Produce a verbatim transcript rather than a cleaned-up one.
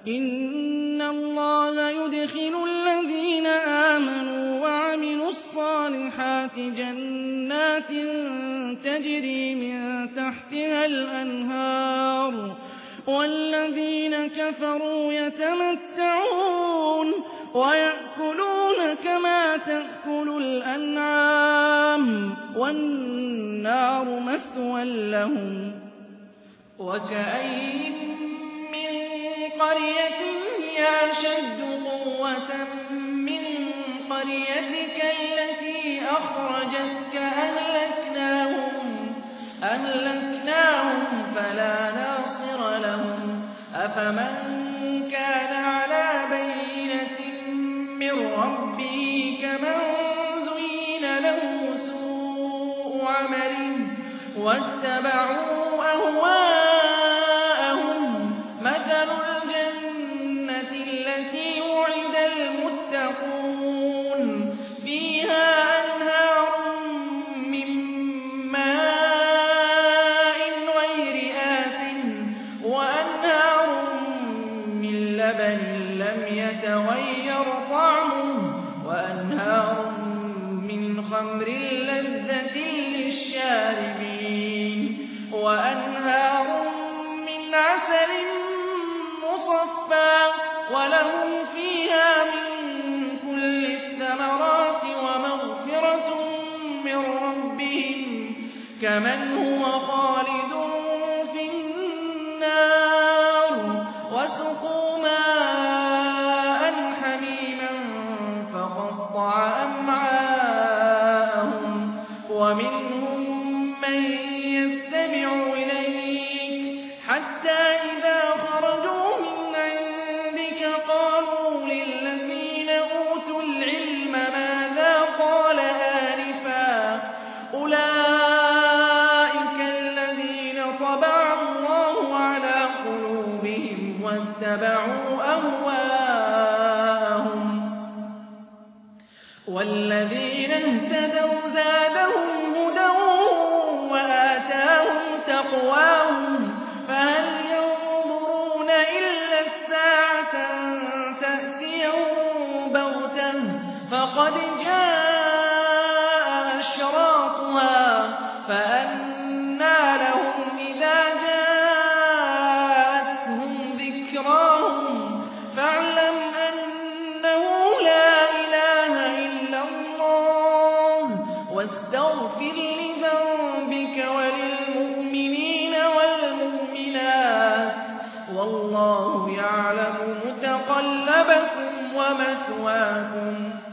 إِنَّ اللَّهَ يُدْخِلُ الَّذِينَ آمَنُوا وَعَمِلُوا الصَّالِحَاتِ جَنَّاتٍ تَجْرِي مِن تَحْتِهَا الْأَنْهَارُ وَالَّذِينَ كَفَرُوا يَتَمَتَّعُونَ وَيَأْكُلُونَ كَمَا تَأْكُلُ الْأَنْعَامُ وَالنَّارُ مَثْوًى لَّهُمْ ۚ وَكَأَيِّن مِّن قَرْيَةٍ هِيَ أَشَدُّ قُوَّةً مِّن قَرْيَتِكَ الَّتِي أَخْرَجَتْكَ أَهْلَكْنَاهُمْ فَلَا نَاصِرَ لَهُمْ ۚ أَفَمَن كَانَ عَلَىٰ بَيِّنَةٍ مِّن رَّبِّهِ كَمَن زُيِّنَ لَهُ سُوءُ عَمَلِهِ وَاتَّبَعُوا أَهْوَاءَهُم ۚ مَّثَلُ الْجَنَّةِ الَّتِي وُعِدَ الْمُتَّقُونَ فِيهَا أَنْهَارٌ مِّن مَّاءٍ غَيْرِ آسِنٍ وَأَنْهَارٌ مِّن لَّبَنٍ لَّمْ يَتَغَيَّرْ طَعْمُهُ وَأَنْهَارٌ مِّنْ خَمْرٍ لَّذَّةٍ لِّلشَّارِبِينَ وَأَنْهَارٌ مِّنْ عَسَلٍ مُّصَفًّى وَلَهُمْ فِيهَا مِن كُلِّ الثَّمَرَاتِ وَمَغْفِرَةٌ مِّن رَّبِّهِمْ كَمَنْ هُوَ خَالِدٌ فِي النَّارِ وَسُقُوا مَاءً حَمِيمًا فَقَطَّعَ أَمْعَاءَهُمْ وَمِنْهُم مَّن يَسْتَمِعُ إِلَيْكَ حَتَّىٰ إِذَا خَرَجُوا مِنْ عِندِكَ قَالُوا لِلَّذِينَ أُوتُوا الْعِلْمَ مَاذَا قَالَ آنِفًا ۚ أُولَٰئِكَ الَّذِينَ طَبَعَ اللَّهُ عَلَىٰ قُلُوبِهِمْ وَاتَّبَعُوا أَهْوَاءَهُمْ ۚ وَالَّذِينَ اهْتَدَوْا زَادَهُمْ هُدًى وَآتَاهُمْ تَقْوَاهُمْ ۚ فَهَلْ يَنظُرُونَ إِلَّا السَّاعَةَ أَن تَأْتِيَهُم بَغْتَةً فَقَدْ جَاءَ أَشْرَاطُهَا ۚ فَأَنَّىٰ لَهُمْ إِذَا جَاءَتْهُمْ ذِكْرَاهُمْ فَاعْلَمْ أَنَّهُ لَا إِلَٰهَ إِلَّا اللَّهُ وَاسْتَغْفِرْ لِذَنبِكَ وَلِلْمُؤْمِنِينَ وَالْمُؤْمِنَاتِ ۗ وَاللَّهُ يَعْلَمُ مُتَقَلَّبَكُمْ وَمَثْوَاكُمْ